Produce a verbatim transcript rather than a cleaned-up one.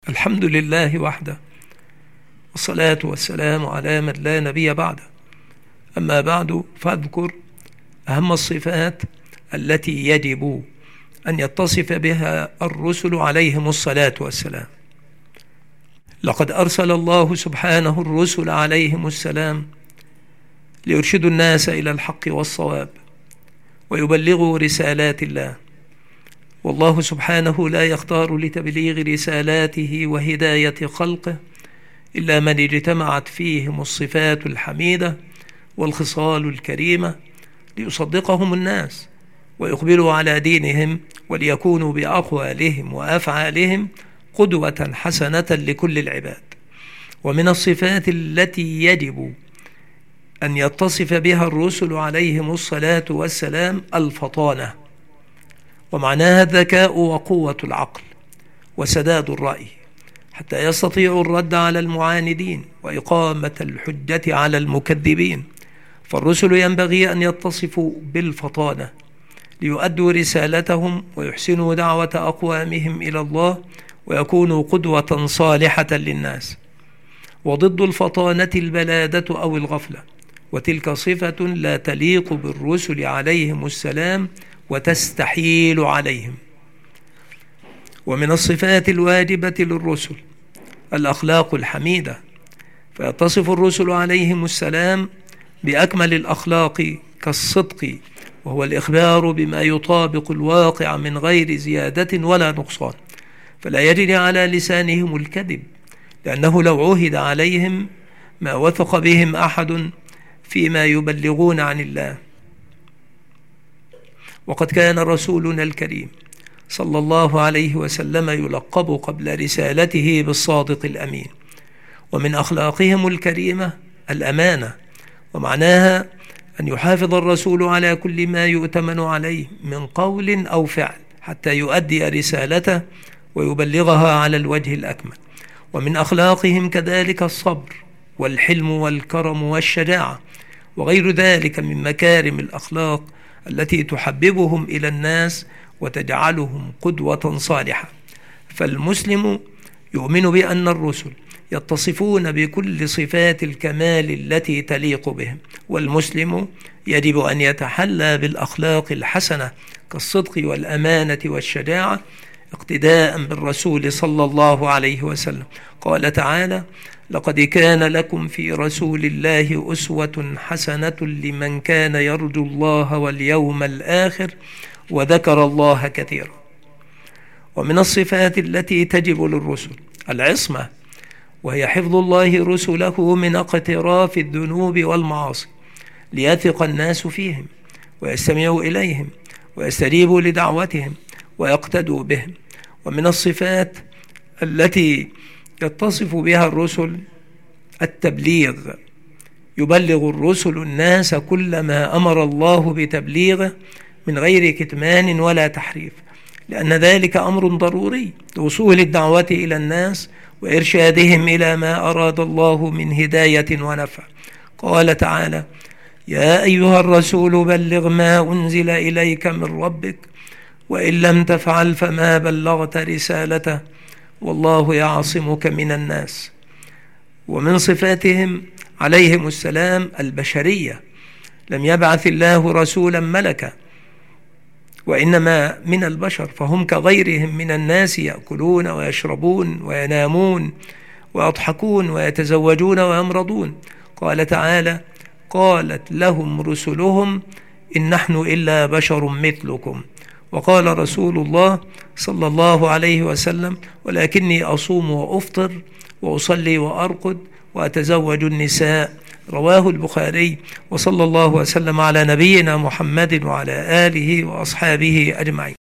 الحمد لله وحده، والصلاة والسلام على من لا نبي بعده. أما بعد، فاذكر أهم الصفات التي يجب أن يتصف بها الرسل عليهم الصلاة والسلام. لقد أرسل الله سبحانه الرسل عليهم السلام ليرشدوا الناس إلى الحق والصواب ويبلغوا رسالات الله، والله سبحانه لا يختار لتبليغ رسالاته وهداية خلقه إلا من اجتمعت فيهم الصفات الحميدة والخصال الكريمة ليصدقهم الناس ويقبلوا على دينهم، وليكونوا بأقوالهم وأفعالهم قدوة حسنة لكل العباد. ومن الصفات التي يجب أن يتصف بها الرسل عليهم الصلاة والسلام الفطانة، ومعناها الذكاء وقوة العقل وسداد الرأي حتى يستطيعوا الرد على المعاندين وإقامة الحجة على المكذبين. فالرسل ينبغي أن يتصفوا بالفطانة ليؤدوا رسالتهم ويحسنوا دعوة أقوامهم إلى الله ويكونوا قدوة صالحة للناس. وضد الفطانة البلادة أو الغفلة، وتلك صفة لا تليق بالرسل عليهم السلام وتستحيل عليهم. ومن الصفات الواجبة للرسل الأخلاق الحميدة، فيتصف الرسل عليهم السلام بأكمل الأخلاق كالصدق، وهو الإخبار بما يطابق الواقع من غير زيادة ولا نقصان، فلا يجري على لسانهم الكذب، لأنه لو عهد عليهم ما وثق بهم أحد فيما يبلغون عن الله. وقد كان رسولنا الكريم صلى الله عليه وسلم يلقب قبل رسالته بالصادق الأمين. ومن أخلاقهم الكريمة الأمانة، ومعناها أن يحافظ الرسول على كل ما يؤتمن عليه من قول أو فعل حتى يؤدي رسالته ويبلغها على الوجه الأكمل. ومن أخلاقهم كذلك الصبر والحلم والكرم والشجاعة وغير ذلك من مكارم الأخلاق التي تحببهم إلى الناس وتجعلهم قدوة صالحة. فالمسلم يؤمن بأن الرسل يتصفون بكل صفات الكمال التي تليق بهم، والمسلم يجب أن يتحلى بالأخلاق الحسنة كالصدق والأمانة والشجاعة اقتداء بالرسول صلى الله عليه وسلم. قال تعالى: لقد كان لكم في رسول الله أسوة حسنة لمن كان يرجو الله واليوم الآخر وذكر الله كثيرا. ومن الصفات التي تجب للرسل العصمة، وهي حفظ الله رسله من اقتراف الذنوب والمعاصي ليثق الناس فيهم ويستمعوا إليهم ويستجيبوا لدعوتهم ويقتدوا بهم. ومن الصفات التي يتصف بها الرسل التبليغ، يبلغ الرسل الناس كل ما أمر الله بتبليغه من غير كتمان ولا تحريف، لأن ذلك أمر ضروري لوصول الدعوة إلى الناس وإرشادهم إلى ما أراد الله من هداية ونفع. قال تعالى: يا أيها الرسول بلغ ما أنزل إليك من ربك وإن لم تفعل فما بلغت رسالته والله يعصمك من الناس. ومن صفاتهم عليهم السلام البشرية، لم يبعث الله رسولا ملكا وإنما من البشر، فهم كغيرهم من الناس يأكلون ويشربون وينامون ويضحكون ويتزوجون ويمرضون. قال تعالى: قالت لهم رسلهم إن نحن إلا بشر مثلكم. وقال رسول الله صلى الله عليه وسلم: ولكني أصوم وأفطر وأصلي وأرقد وأتزوج النساء. رواه البخاري. وصلى الله وسلم على نبينا محمد وعلى آله وأصحابه أجمعين.